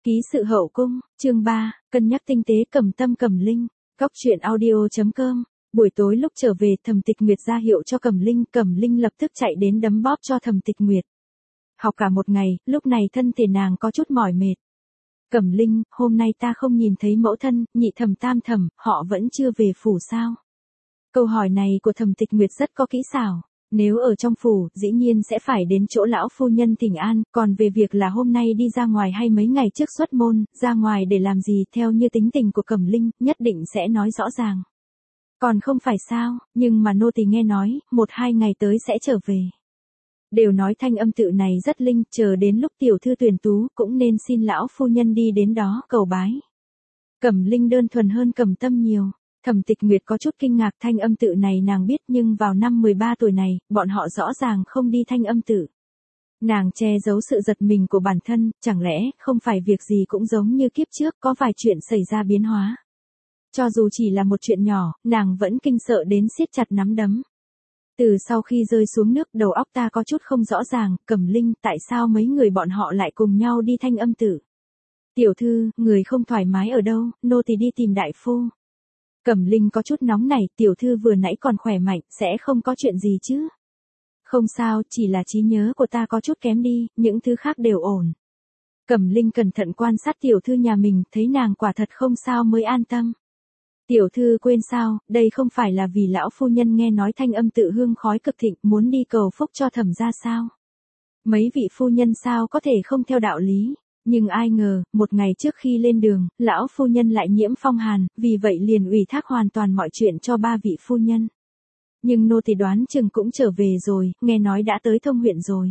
Ký sự hậu cung, chương 3, cân nhắc tinh tế Cẩm Tâm Cẩm Linh, Cóc truyện audio.com. Buổi tối lúc trở về Thẩm Tịch Nguyệt ra hiệu cho Cẩm Linh lập tức chạy đến đấm bóp cho Thẩm Tịch Nguyệt. Học cả một ngày, lúc này thân thể nàng có chút mỏi mệt. Cẩm Linh, hôm nay ta không nhìn thấy mẫu thân, nhị thẩm tam thẩm, họ vẫn chưa về phủ sao? Câu hỏi này của Thẩm Tịch Nguyệt rất có kỹ xảo. Nếu ở trong phủ, dĩ nhiên sẽ phải đến chỗ lão phu nhân thỉnh an, còn về việc là hôm nay đi ra ngoài hay mấy ngày trước xuất môn, ra ngoài để làm gì theo như tính tình của Cẩm Linh, nhất định sẽ nói rõ ràng. Còn không phải sao, nhưng mà nô tỳ nghe nói, 1-2 ngày tới sẽ trở về. Đều nói thanh âm tự này rất linh, chờ đến lúc tiểu thư tuyển tú, cũng nên xin lão phu nhân đi đến đó cầu bái. Cẩm Linh đơn thuần hơn Cẩm Tâm nhiều. Thẩm Tịch Nguyệt có chút kinh ngạc, thanh âm tự này nàng biết, nhưng vào năm 13 tuổi này, bọn họ rõ ràng không đi thanh âm tự. Nàng che giấu sự giật mình của bản thân, chẳng lẽ không phải việc gì cũng giống như kiếp trước, có vài chuyện xảy ra biến hóa. Cho dù chỉ là một chuyện nhỏ, nàng vẫn kinh sợ đến siết chặt nắm đấm. Từ sau khi rơi xuống nước, đầu óc ta có chút không rõ ràng, Cẩm Linh, tại sao mấy người bọn họ lại cùng nhau đi thanh âm tự? Tiểu thư, người không thoải mái ở đâu, nô tỳ đi tìm đại phu. Cẩm Linh có chút nóng nảy, tiểu thư vừa nãy còn khỏe mạnh, sẽ không có chuyện gì chứ? Không sao, chỉ là trí nhớ của ta có chút kém đi, những thứ khác đều ổn. Cẩm Linh cẩn thận quan sát tiểu thư nhà mình, thấy nàng quả thật không sao mới an tâm. Tiểu thư quên sao, đây không phải là vì lão phu nhân nghe nói thanh âm tự hương khói cực thịnh, muốn đi cầu phúc cho thẩm gia sao? Mấy vị phu nhân sao có thể không theo đạo lý? Nhưng ai ngờ, một ngày trước khi lên đường, lão phu nhân lại nhiễm phong hàn, vì vậy liền ủy thác hoàn toàn mọi chuyện cho 3 vị phu nhân. Nhưng nô tỳ đoán chừng cũng trở về rồi, nghe nói đã tới Thông huyện rồi.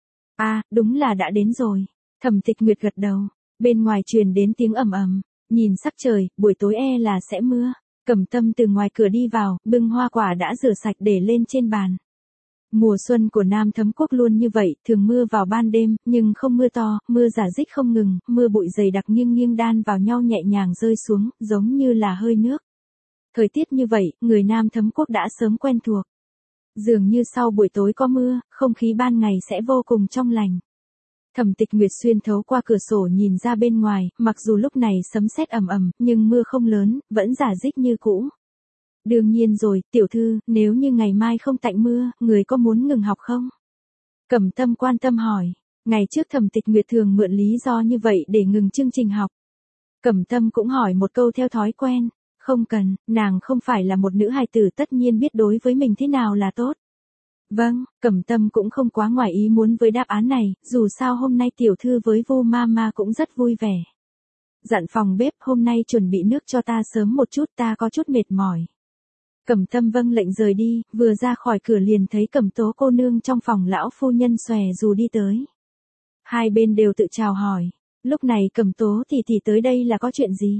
Đúng là đã đến rồi. Thẩm Tịch Nguyệt gật đầu, bên ngoài truyền đến tiếng ầm ầm, nhìn sắc trời, buổi tối là sẽ mưa. Cẩm Tâm từ ngoài cửa đi vào, bưng hoa quả đã rửa sạch để lên trên bàn. Mùa xuân của Nam Thấm Quốc luôn như vậy, thường mưa vào ban đêm, nhưng không mưa to, mưa rả rích không ngừng, mưa bụi dày đặc nghiêng đan vào nhau nhẹ nhàng rơi xuống, giống như là hơi nước. Thời tiết như vậy, người Nam Thấm Quốc đã sớm quen thuộc. Dường như sau buổi tối có mưa, không khí ban ngày sẽ vô cùng trong lành. Thẩm Tịch Nguyệt xuyên thấu qua cửa sổ nhìn ra bên ngoài, mặc dù lúc này sấm sét ầm ầm, nhưng mưa không lớn, vẫn rả rích như cũ. Đương nhiên rồi, tiểu thư, nếu như ngày mai không tạnh mưa, người có muốn ngừng học không? Cẩm Tâm quan tâm hỏi. Ngày trước Thẩm Tịch Nguyệt thường mượn lý do như vậy để ngừng chương trình học. Cẩm Tâm cũng hỏi một câu theo thói quen. Không cần, nàng không phải là một nữ hài tử, tất nhiên biết đối với mình thế nào là tốt. Vâng, Cẩm Tâm cũng không quá ngoài ý muốn với đáp án này, dù sao hôm nay tiểu thư với Vu Mama cũng rất vui vẻ. Dặn phòng bếp hôm nay chuẩn bị nước cho ta sớm một chút, ta có chút mệt mỏi. Cẩm Tâm vâng lệnh rời đi, vừa ra khỏi cửa liền thấy Cẩm Tố cô nương trong phòng lão phu nhân xòe dù đi tới. Hai bên đều tự chào hỏi, lúc này Cẩm Tố tỷ tới đây là có chuyện gì?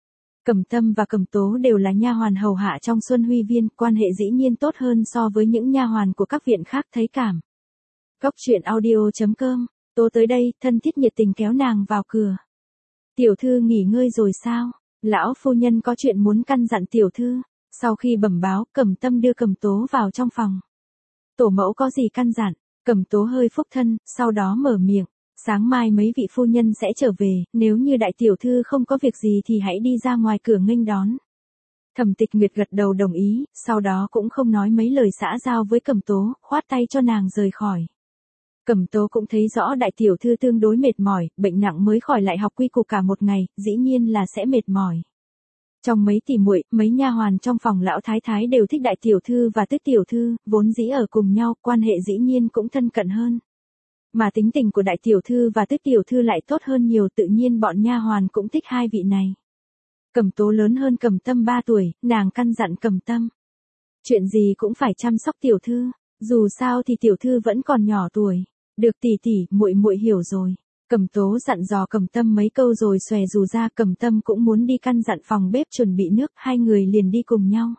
Cẩm Tâm và Cẩm Tố đều là nha hoàn hầu hạ trong Xuân Huy Viên, quan hệ dĩ nhiên tốt hơn so với những nha hoàn của các viện khác, thấy cảm. Cóc truyện audio.com, Tố tới đây, thân thiết nhiệt tình kéo nàng vào cửa. Tiểu thư nghỉ ngơi rồi sao? Lão phu nhân có chuyện muốn căn dặn tiểu thư. Sau khi bẩm báo, Cẩm Tâm đưa Cẩm Tố vào trong phòng. Tổ mẫu có gì căn dặn? Cẩm Tố hơi phúc thân, sau đó mở miệng. Sáng mai mấy vị phu nhân sẽ trở về, nếu như đại tiểu thư không có việc gì thì hãy đi ra ngoài cửa nghênh đón. Thẩm Tịch Nguyệt gật đầu đồng ý, sau đó cũng không nói mấy lời xã giao với Cẩm Tố, khoát tay cho nàng rời khỏi. Cẩm Tố cũng thấy rõ đại tiểu thư tương đối mệt mỏi, bệnh nặng mới khỏi lại học quy củ cả một ngày, dĩ nhiên là sẽ mệt mỏi. Trong mấy tỷ muội, mấy nha hoàn trong phòng lão thái thái đều thích đại tiểu thư và Tuyết tiểu thư, vốn dĩ ở cùng nhau, quan hệ dĩ nhiên cũng thân cận hơn. Mà tính tình của đại tiểu thư và Tuyết tiểu thư lại tốt hơn nhiều, tự nhiên bọn nha hoàn cũng thích hai vị này. Cẩm Tố lớn hơn Cẩm Tâm 3 tuổi, nàng căn dặn Cẩm Tâm. Chuyện gì cũng phải chăm sóc tiểu thư, dù sao thì tiểu thư vẫn còn nhỏ tuổi. Được tỷ, muội hiểu rồi. Cẩm Tố dặn dò Cẩm Tâm mấy câu rồi xòe dù ra, Cẩm Tâm cũng muốn đi căn dặn phòng bếp chuẩn bị nước, hai người liền đi cùng nhau.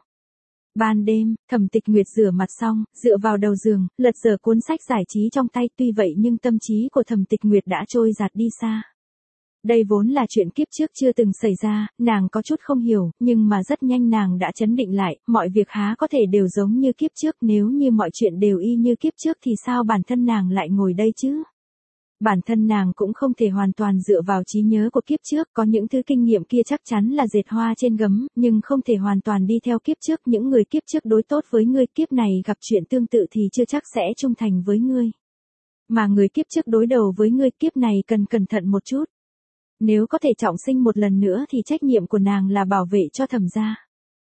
Ban đêm, Thẩm Tịch Nguyệt rửa mặt xong, dựa vào đầu giường, lật dở cuốn sách giải trí trong tay, tuy vậy nhưng tâm trí của Thẩm Tịch Nguyệt đã trôi dạt đi xa. Đây vốn là chuyện kiếp trước chưa từng xảy ra, nàng có chút không hiểu, nhưng mà rất nhanh nàng đã trấn định lại, mọi việc há có thể đều giống như kiếp trước, nếu như mọi chuyện đều y như kiếp trước thì sao bản thân nàng lại ngồi đây chứ? Bản thân nàng cũng không thể hoàn toàn dựa vào trí nhớ của kiếp trước, có những thứ kinh nghiệm kia chắc chắn là dệt hoa trên gấm, nhưng không thể hoàn toàn đi theo kiếp trước, những người kiếp trước đối tốt với ngươi, kiếp này gặp chuyện tương tự thì chưa chắc sẽ trung thành với ngươi. Mà người kiếp trước đối đầu với ngươi, kiếp này cần cẩn thận một chút. Nếu có thể trọng sinh một lần nữa thì trách nhiệm của nàng là bảo vệ cho Thẩm gia.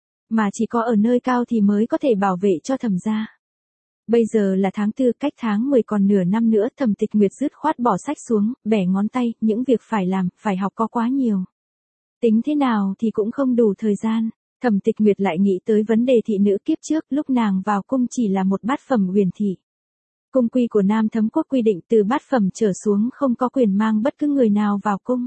Mà chỉ có ở nơi cao thì mới có thể bảo vệ cho Thẩm gia. Bây giờ là tháng 4, cách tháng 10 còn nửa năm nữa. Thẩm Tịch Nguyệt dứt khoát bỏ sách xuống, bẻ ngón tay, những việc phải làm, phải học có quá nhiều. Tính thế nào thì cũng không đủ thời gian. Thẩm Tịch Nguyệt lại nghĩ tới vấn đề thị nữ kiếp trước, lúc nàng vào cung chỉ là một bát phẩm huyền thị. Cung quy của Nam Thấm quốc quy định từ bát phẩm trở xuống không có quyền mang bất cứ người nào vào cung.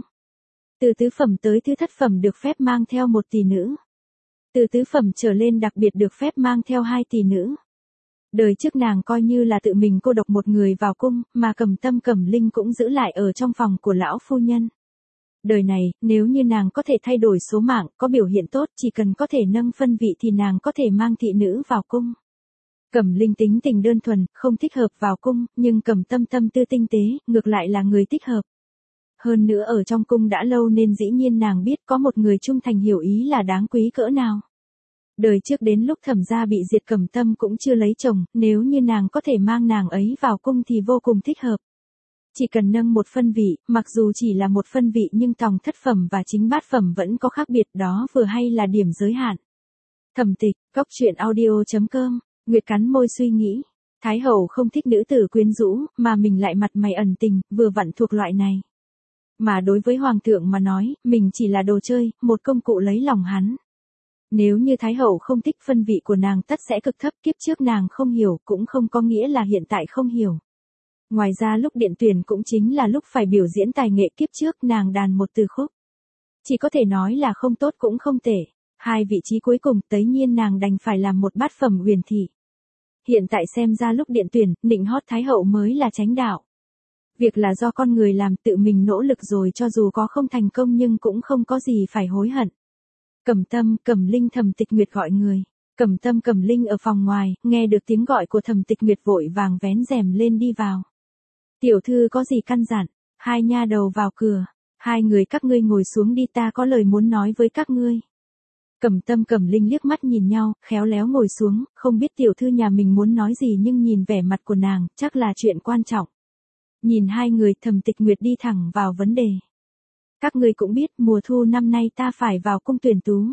Từ tứ phẩm tới thứ thất phẩm được phép mang theo một tỷ nữ. Từ tứ phẩm trở lên đặc biệt được phép mang theo 2 tỷ nữ. Đời trước nàng coi như là tự mình cô độc một người vào cung, mà Cẩm Tâm Cẩm Linh cũng giữ lại ở trong phòng của lão phu nhân. Đời này, nếu như nàng có thể thay đổi số mạng, có biểu hiện tốt, chỉ cần có thể nâng phân vị thì nàng có thể mang thị nữ vào cung. Cẩm Linh tính tình đơn thuần, không thích hợp vào cung, nhưng Cẩm Tâm tâm tư tinh tế, ngược lại là người thích hợp. Hơn nữa ở trong cung đã lâu nên dĩ nhiên nàng biết có một người trung thành hiểu ý là đáng quý cỡ nào. Đời trước đến lúc Thẩm gia bị diệt Cẩm Tâm cũng chưa lấy chồng, nếu như nàng có thể mang nàng ấy vào cung thì vô cùng thích hợp. Chỉ cần nâng một phân vị, mặc dù chỉ là một phân vị nhưng tòng thất phẩm và chính bát phẩm vẫn có khác biệt, đó vừa hay là điểm giới hạn. Thẩm Tịch, Cóc Truyện Audio.com, Nguyệt cắn môi suy nghĩ. Thái hậu không thích nữ tử quyến rũ, mà mình lại mặt mày ẩn tình, vừa vặn thuộc loại này. Mà đối với hoàng thượng mà nói, mình chỉ là đồ chơi, một công cụ lấy lòng hắn. Nếu như Thái hậu không thích, phân vị của nàng tất sẽ cực thấp, kiếp trước nàng không hiểu, cũng không có nghĩa là hiện tại không hiểu. Ngoài ra lúc điện tuyển cũng chính là lúc phải biểu diễn tài nghệ, kiếp trước nàng đàn một từ khúc. Chỉ có thể nói là không tốt cũng không tệ. 2 vị trí cuối cùng, tất nhiên nàng đành phải làm một bát phẩm huyền thị. Hiện tại xem ra lúc điện tuyển, nịnh hót Thái hậu mới là chánh đạo. Việc là do con người làm, tự mình nỗ lực rồi, cho dù có không thành công nhưng cũng không có gì phải hối hận. Cẩm Tâm, Cẩm Linh, Thẩm Tịch Nguyệt gọi người. Cẩm Tâm Cẩm Linh ở phòng ngoài, nghe được tiếng gọi của Thẩm Tịch Nguyệt vội vàng vén rèm lên đi vào. Tiểu thư có gì căn dặn? 2 nha đầu vào cửa. 2 người các ngươi ngồi xuống đi, ta có lời muốn nói với các ngươi. Cẩm Tâm Cẩm Linh liếc mắt nhìn nhau, khéo léo ngồi xuống, không biết tiểu thư nhà mình muốn nói gì nhưng nhìn vẻ mặt của nàng, chắc là chuyện quan trọng. Nhìn 2 người, Thẩm Tịch Nguyệt đi thẳng vào vấn đề. Các ngươi cũng biết mùa thu năm nay ta phải vào cung tuyển tú.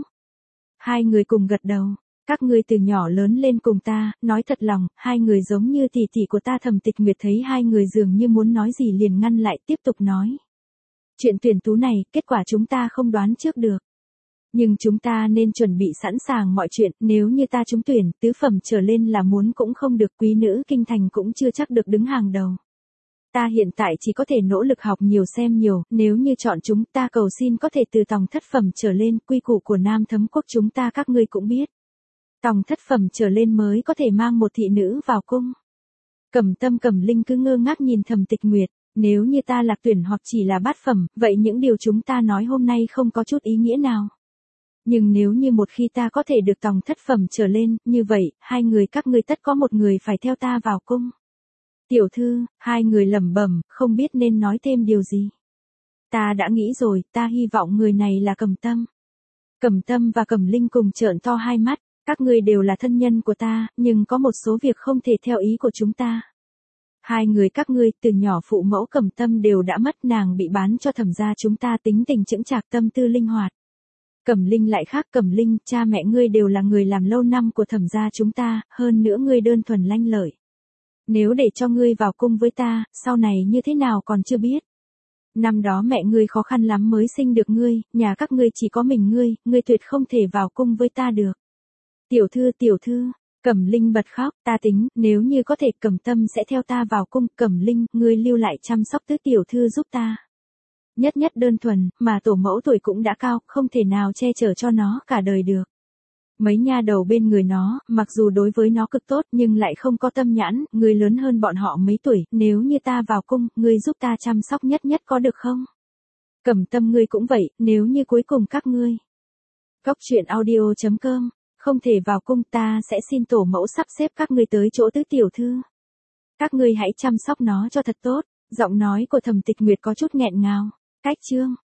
2 người cùng gật đầu. Các ngươi từ nhỏ lớn lên cùng ta, nói thật lòng, 2 người giống như tỷ tỷ của ta. Thẩm Tịch Nguyệt thấy 2 người dường như muốn nói gì liền ngăn lại, tiếp tục nói. Chuyện tuyển tú này, kết quả chúng ta không đoán trước được. Nhưng chúng ta nên chuẩn bị sẵn sàng mọi chuyện, nếu như ta trúng tuyển, tứ phẩm trở lên là muốn cũng không được, quý nữ kinh thành cũng chưa chắc được đứng hàng đầu. Ta hiện tại chỉ có thể nỗ lực học nhiều xem nhiều, nếu như chọn chúng ta cầu xin có thể từ tòng thất phẩm trở lên, quy củ của Nam Thấm quốc chúng ta các ngươi cũng biết. Tòng thất phẩm trở lên mới có thể mang một thị nữ vào cung. Cẩm Tâm Cẩm Linh cứ ngơ ngác nhìn Thẩm Tịch Nguyệt, nếu như ta lạc tuyển hoặc chỉ là bát phẩm, vậy những điều chúng ta nói hôm nay không có chút ý nghĩa nào. Nhưng nếu như một khi ta có thể được tòng thất phẩm trở lên, như vậy, 2 người các ngươi tất có một người phải theo ta vào cung. Tiểu thư, 2 người lẩm bẩm, không biết nên nói thêm điều gì. Ta đã nghĩ rồi, ta hy vọng người này là Cẩm Tâm. Cẩm Tâm và Cẩm Linh cùng trợn to 2 mắt, các ngươi đều là thân nhân của ta, nhưng có một số việc không thể theo ý của chúng ta. 2 người các ngươi, từ nhỏ phụ mẫu Cẩm Tâm đều đã mất, nàng bị bán cho Thẩm gia chúng ta, tính tình chững chạc, tâm tư linh hoạt. Cẩm Linh lại khác, Cẩm Linh, cha mẹ ngươi đều là người làm lâu năm của Thẩm gia chúng ta, hơn nữa ngươi đơn thuần lanh lợi. Nếu để cho ngươi vào cung với ta, sau này như thế nào còn chưa biết. Năm đó mẹ ngươi khó khăn lắm mới sinh được ngươi, nhà các ngươi chỉ có mình ngươi tuyệt không thể vào cung với ta được. Tiểu thư, Cẩm Linh bật khóc, ta tính, nếu như có thể Cẩm Tâm sẽ theo ta vào cung, Cẩm Linh, ngươi lưu lại chăm sóc tứ tiểu thư giúp ta. Nhất đơn thuần, mà tổ mẫu tuổi cũng đã cao, không thể nào che chở cho nó cả đời được. Mấy nha đầu bên người nó, mặc dù đối với nó cực tốt nhưng lại không có tâm nhãn, ngươi lớn hơn bọn họ mấy tuổi, nếu như ta vào cung, ngươi giúp ta chăm sóc nhất có được không? Cẩm Tâm ngươi cũng vậy, nếu như cuối cùng các ngươi. Cóc Truyện Audio.com, không thể vào cung, ta sẽ xin tổ mẫu sắp xếp các ngươi tới chỗ tứ tiểu thư. Các ngươi hãy chăm sóc nó cho thật tốt, Giọng nói của Thẩm Tịch Nguyệt có chút nghẹn ngào. Cách chương.